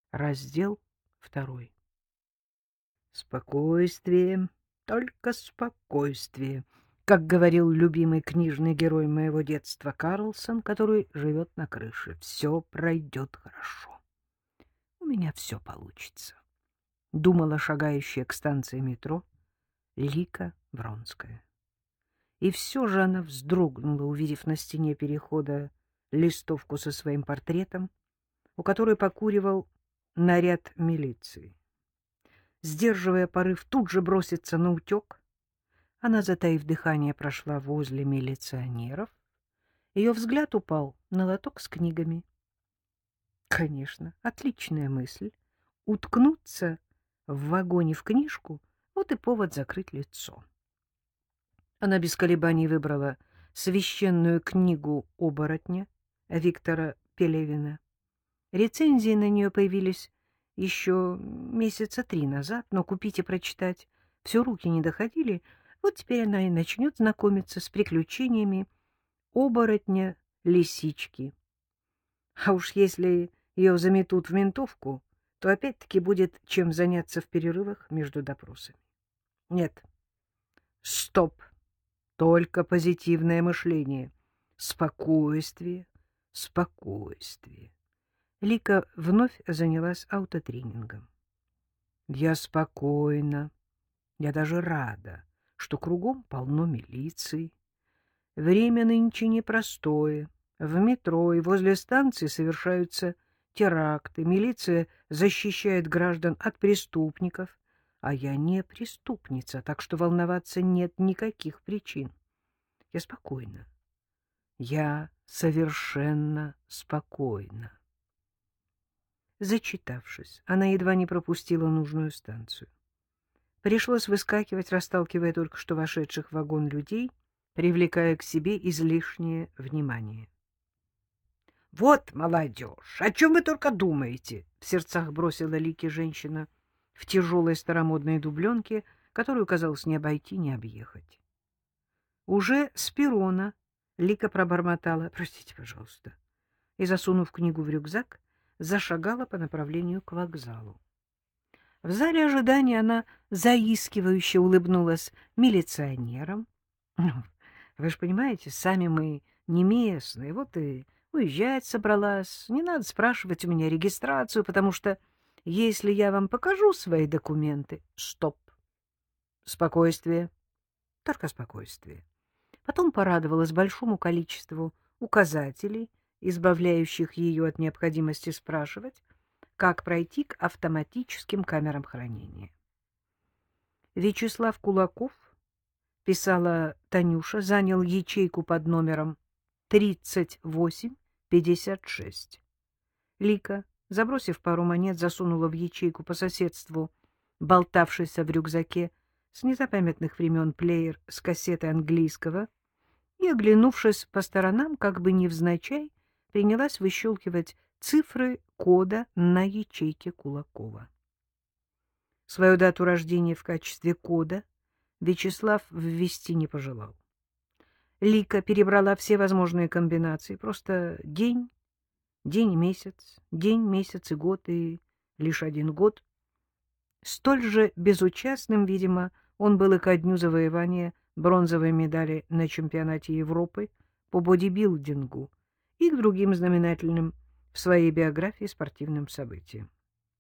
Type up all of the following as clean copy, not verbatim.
Раздел 2. Спокойствие, только спокойствие, как говорил любимый книжный герой моего детства Карлсон, который живет на крыше. Все пройдет хорошо. У меня все получится. Думала шагающая к станции метро Лика Вронская. И все же она вздрогнула, увидев на стене перехода листовку со своим портретом, у которой покуривал наряд милиции. Сдерживая порыв тут же броситься на утек, она, затаив дыхание, прошла возле милиционеров. Ее взгляд упал на лоток с книгами. Конечно, отличная мысль. Уткнуться в вагоне в книжку — вот и повод закрыть лицо. Она без колебаний выбрала священную книгу «Оборотня» Виктора Пелевина. Рецензии на нее появились еще месяца 3 назад, но купить и прочитать все руки не доходили. Вот теперь она и начнет знакомиться с приключениями оборотня-лисички. А уж если ее заметут в ментовку, то опять-таки будет чем заняться в перерывах между допросами. Нет, стоп, только позитивное мышление. Спокойствие, спокойствие. Лика вновь занялась аутотренингом. Я спокойна, я даже рада, что кругом полно милиции. Время нынче непростое. В метро и возле станции совершаются теракты. Милиция защищает граждан от преступников. А я не преступница, так что волноваться нет никаких причин. Я спокойна. Я совершенно спокойна. Зачитавшись, она едва не пропустила нужную станцию. Пришлось выскакивать, расталкивая только что вошедших в вагон людей, привлекая к себе излишнее внимание. — Вот молодежь! О чем вы только думаете? — в сердцах бросила Лике женщина в тяжелой старомодной дубленке, которую, казалось, не обойти, не объехать. Уже с перрона Лика пробормотала: «Простите, пожалуйста», и, засунув книгу в рюкзак, зашагала по направлению к вокзалу. В зале ожидания она заискивающе улыбнулась милиционерам. «Ну, вы же понимаете, сами мы не местные, вот и уезжать собралась. Не надо спрашивать у меня регистрацию, потому что если я вам покажу свои документы...» Стоп. Спокойствие. Только спокойствие. Потом порадовалась большому количеству указателей, избавляющих ее от необходимости спрашивать, как пройти к автоматическим камерам хранения. Вячеслав Кулаков, писала Танюша, занял ячейку под номером 3856. Лика, забросив пару монет, засунула в ячейку по соседству болтавшийся в рюкзаке с незапамятных времен плеер с кассетой английского и, оглянувшись по сторонам, как бы невзначай, принялась выщелкивать цифры кода на ячейке Кулакова. Свою дату рождения в качестве кода Вячеслав ввести не пожелал. Лика перебрала все возможные комбинации, просто день, день и месяц, день, месяц и год, и лишь один год. Столь же безучастным, видимо, он был и ко дню завоевания бронзовой медали на чемпионате Европы по бодибилдингу и к другим знаменательным в своей биографии спортивным событиям.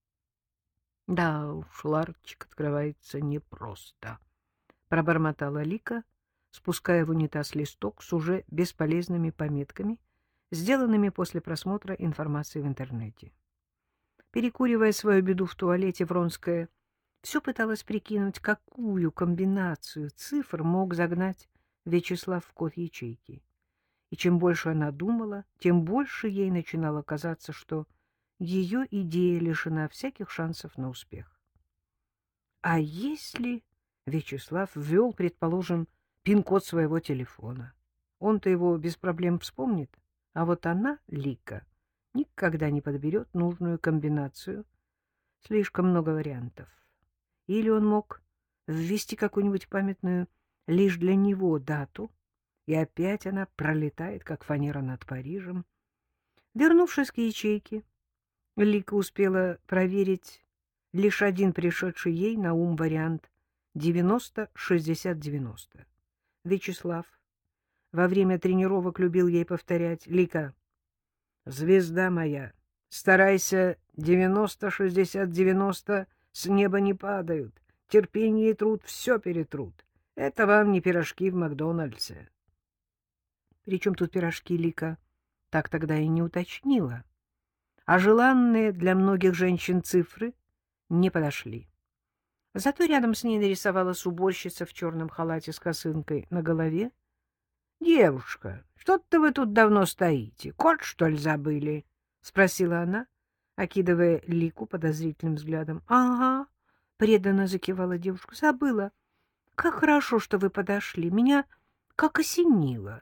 Да уж, ларчик открывается непросто, — пробормотала Лика, спуская в унитаз листок с уже бесполезными пометками, сделанными после просмотра информации в интернете. Перекуривая свою беду в туалете, Вронская все пыталась прикинуть, какую комбинацию цифр мог загнать Вячеслав в код ячейки. И чем больше она думала, тем больше ей начинало казаться, что ее идея лишена всяких шансов на успех. А если Вячеслав ввел, предположим, пин-код своего телефона? Он-то его без проблем вспомнит, а вот она, Лика, никогда не подберет нужную комбинацию. Слишком много вариантов. Или он мог ввести какую-нибудь памятную лишь для него дату, и опять она пролетает, как фанера над Парижем. Вернувшись к ячейке, Лика успела проверить лишь один пришедший ей на ум вариант 90-60-90. Вячеслав во время тренировок любил ей повторять: «Лика, звезда моя, старайся, 90-60-90 с неба не падают. Терпение и труд все перетрут. Это вам не пирожки в Макдональдсе». Причем тут пирожки, Лика так тогда и не уточнила. А желанные для многих женщин цифры не подошли. Зато рядом с ней нарисовалась уборщица в черном халате с косынкой на голове. — Девушка, что-то вы тут давно стоите. Кот, что ли, забыли? — спросила она, окидывая Лику подозрительным взглядом. — Ага, — преданно закивала девушка. — Забыла. Как хорошо, что вы подошли. Меня как осенило.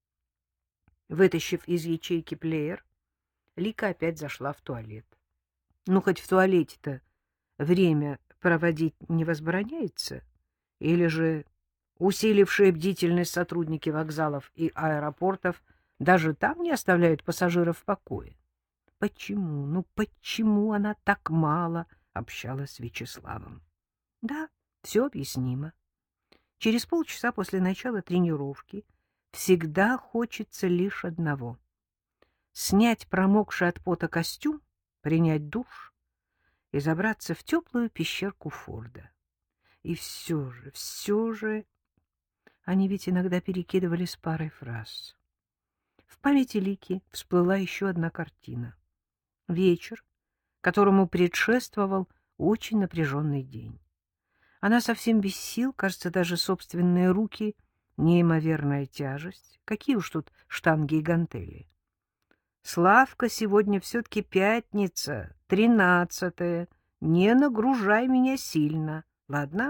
Вытащив из ячейки плеер, Лика опять зашла в туалет. Ну, хоть в туалете-то время проводить не возбраняется? Или же усилившие бдительность сотрудники вокзалов и аэропортов даже там не оставляют пассажиров в покое? Почему, ну почему она так мало общалась с Вячеславом? Да, все объяснимо. Через полчаса после начала тренировки всегда хочется лишь одного — снять промокший от пота костюм, принять душ и забраться в теплую пещерку Форда. И все же, они ведь иногда перекидывались парой фраз. В памяти Лики всплыла еще одна картина. Вечер, которому предшествовал очень напряженный день. Она совсем без сил, кажется, даже собственные руки — неимоверная тяжесть. Какие уж тут штанги и гантели. Славка, сегодня все-таки пятница, 13-е. Не нагружай меня сильно, ладно?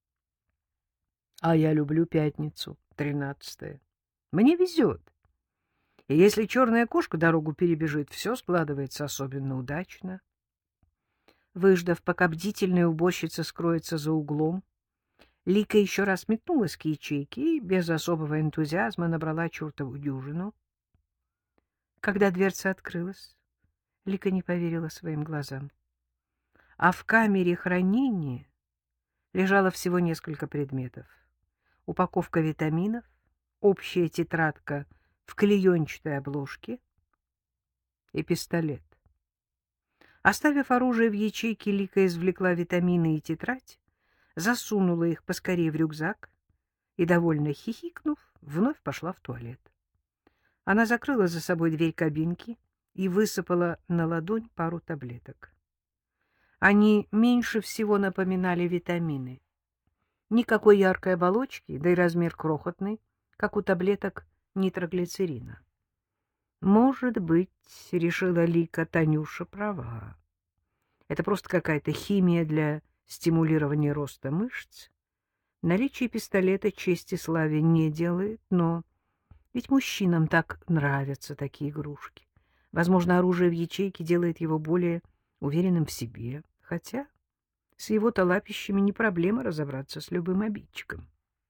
А я люблю пятницу, 13-е. Мне везет. И если черная кошка дорогу перебежит, все складывается особенно удачно. Выждав, пока бдительная уборщица скроется за углом, Лика еще раз метнулась к ячейке и без особого энтузиазма набрала чертову дюжину. Когда дверца открылась, Лика не поверила своим глазам. А в камере хранения лежало всего несколько предметов. Упаковка витаминов, общая тетрадка в клеенчатой обложке и пистолет. Оставив оружие в ячейке, Лика извлекла витамины и тетрадь, засунула их поскорее в рюкзак и, довольно хихикнув, вновь пошла в туалет. Она закрыла за собой дверь кабинки и высыпала на ладонь пару таблеток. Они меньше всего напоминали витамины. Никакой яркой оболочки, да и размер крохотный, как у таблеток нитроглицерина. Может быть, решила Лика, Танюша права. Это просто какая-то химия для стимулирования роста мышц. Наличие пистолета чести славе не делает, но ведь мужчинам так нравятся такие игрушки. Возможно, оружие в ячейке делает его более уверенным в себе, хотя с его-то лапищами не проблема разобраться с любым обидчиком.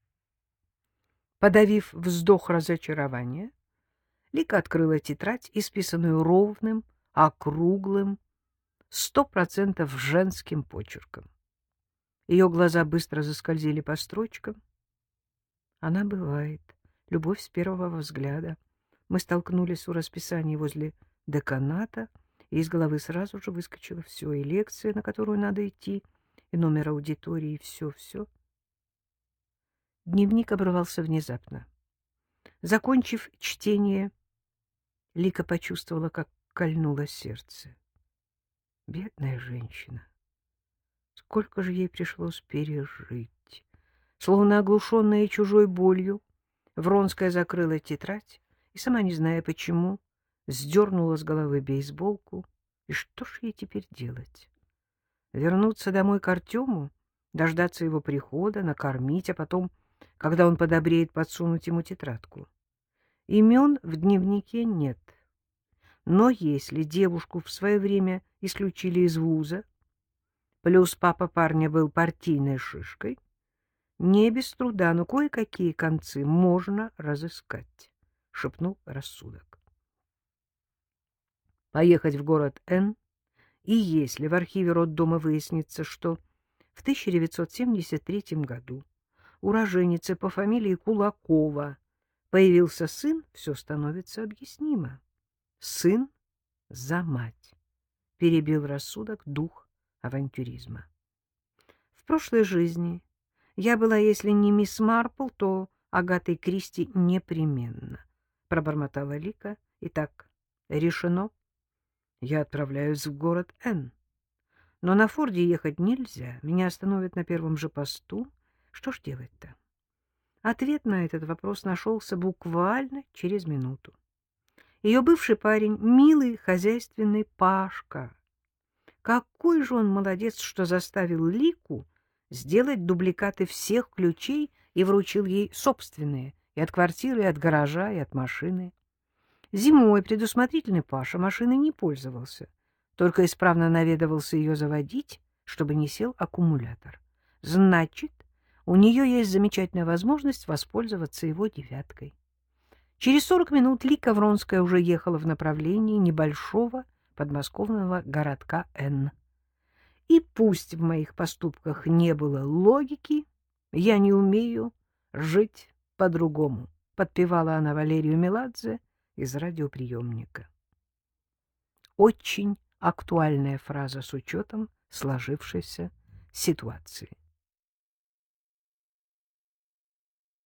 Подавив вздох разочарования, Лика открыла тетрадь, исписанную ровным, округлым, 100% женским почерком. Ее глаза быстро заскользили по строчкам. Она бывает. Любовь с первого взгляда. Мы столкнулись у расписания возле деканата, и из головы сразу же выскочило все, и лекция, на которую надо идти, и номер аудитории, и все. Дневник оборвался внезапно. Закончив чтение, Лика почувствовала, как кольнуло сердце. Бедная женщина. Сколько же ей пришлось пережить. Словно оглушенная чужой болью, Вронская закрыла тетрадь и, сама не зная почему, сдернула с головы бейсболку. И что ж ей теперь делать? Вернуться домой к Артему, дождаться его прихода, накормить, а потом, когда он подобреет, подсунуть ему тетрадку. Имен в дневнике нет. Но если девушку в свое время исключили из вуза, плюс папа парня был партийной шишкой, не без труда, но кое-какие концы можно разыскать, — шепнул рассудок. Поехать в город Н, И если в архиве роддома выяснится, что в 1973 году у роженицы по фамилии Кулакова появился сын, все становится объяснимо. Сын за мать, перебил рассудок дух авантюризма. В прошлой жизни я была, если не мисс Марпл, то Агатой Кристи непременно, пробормотала Лика. Итак, решено. Я отправляюсь в город Н. Но на Форде ехать нельзя. Меня остановят на первом же посту. Что ж делать-то? Ответ на этот вопрос нашелся буквально через минуту. Ее бывший парень, милый хозяйственный Пашка. Какой же он молодец, что заставил Лику сделать дубликаты всех ключей и вручил ей собственные, и от квартиры, и от гаража, и от машины. Зимой предусмотрительный Паша машиной не пользовался, только исправно наведывался ее заводить, чтобы не сел аккумулятор. Значит, у нее есть замечательная возможность воспользоваться его девяткой. Через 40 минут Лика Вронская уже ехала в направлении небольшого подмосковного городка Н. И пусть в моих поступках не было логики, я не умею жить по-другому, подпевала она Валерию Меладзе из радиоприемника. Очень актуальная фраза с учетом сложившейся ситуации.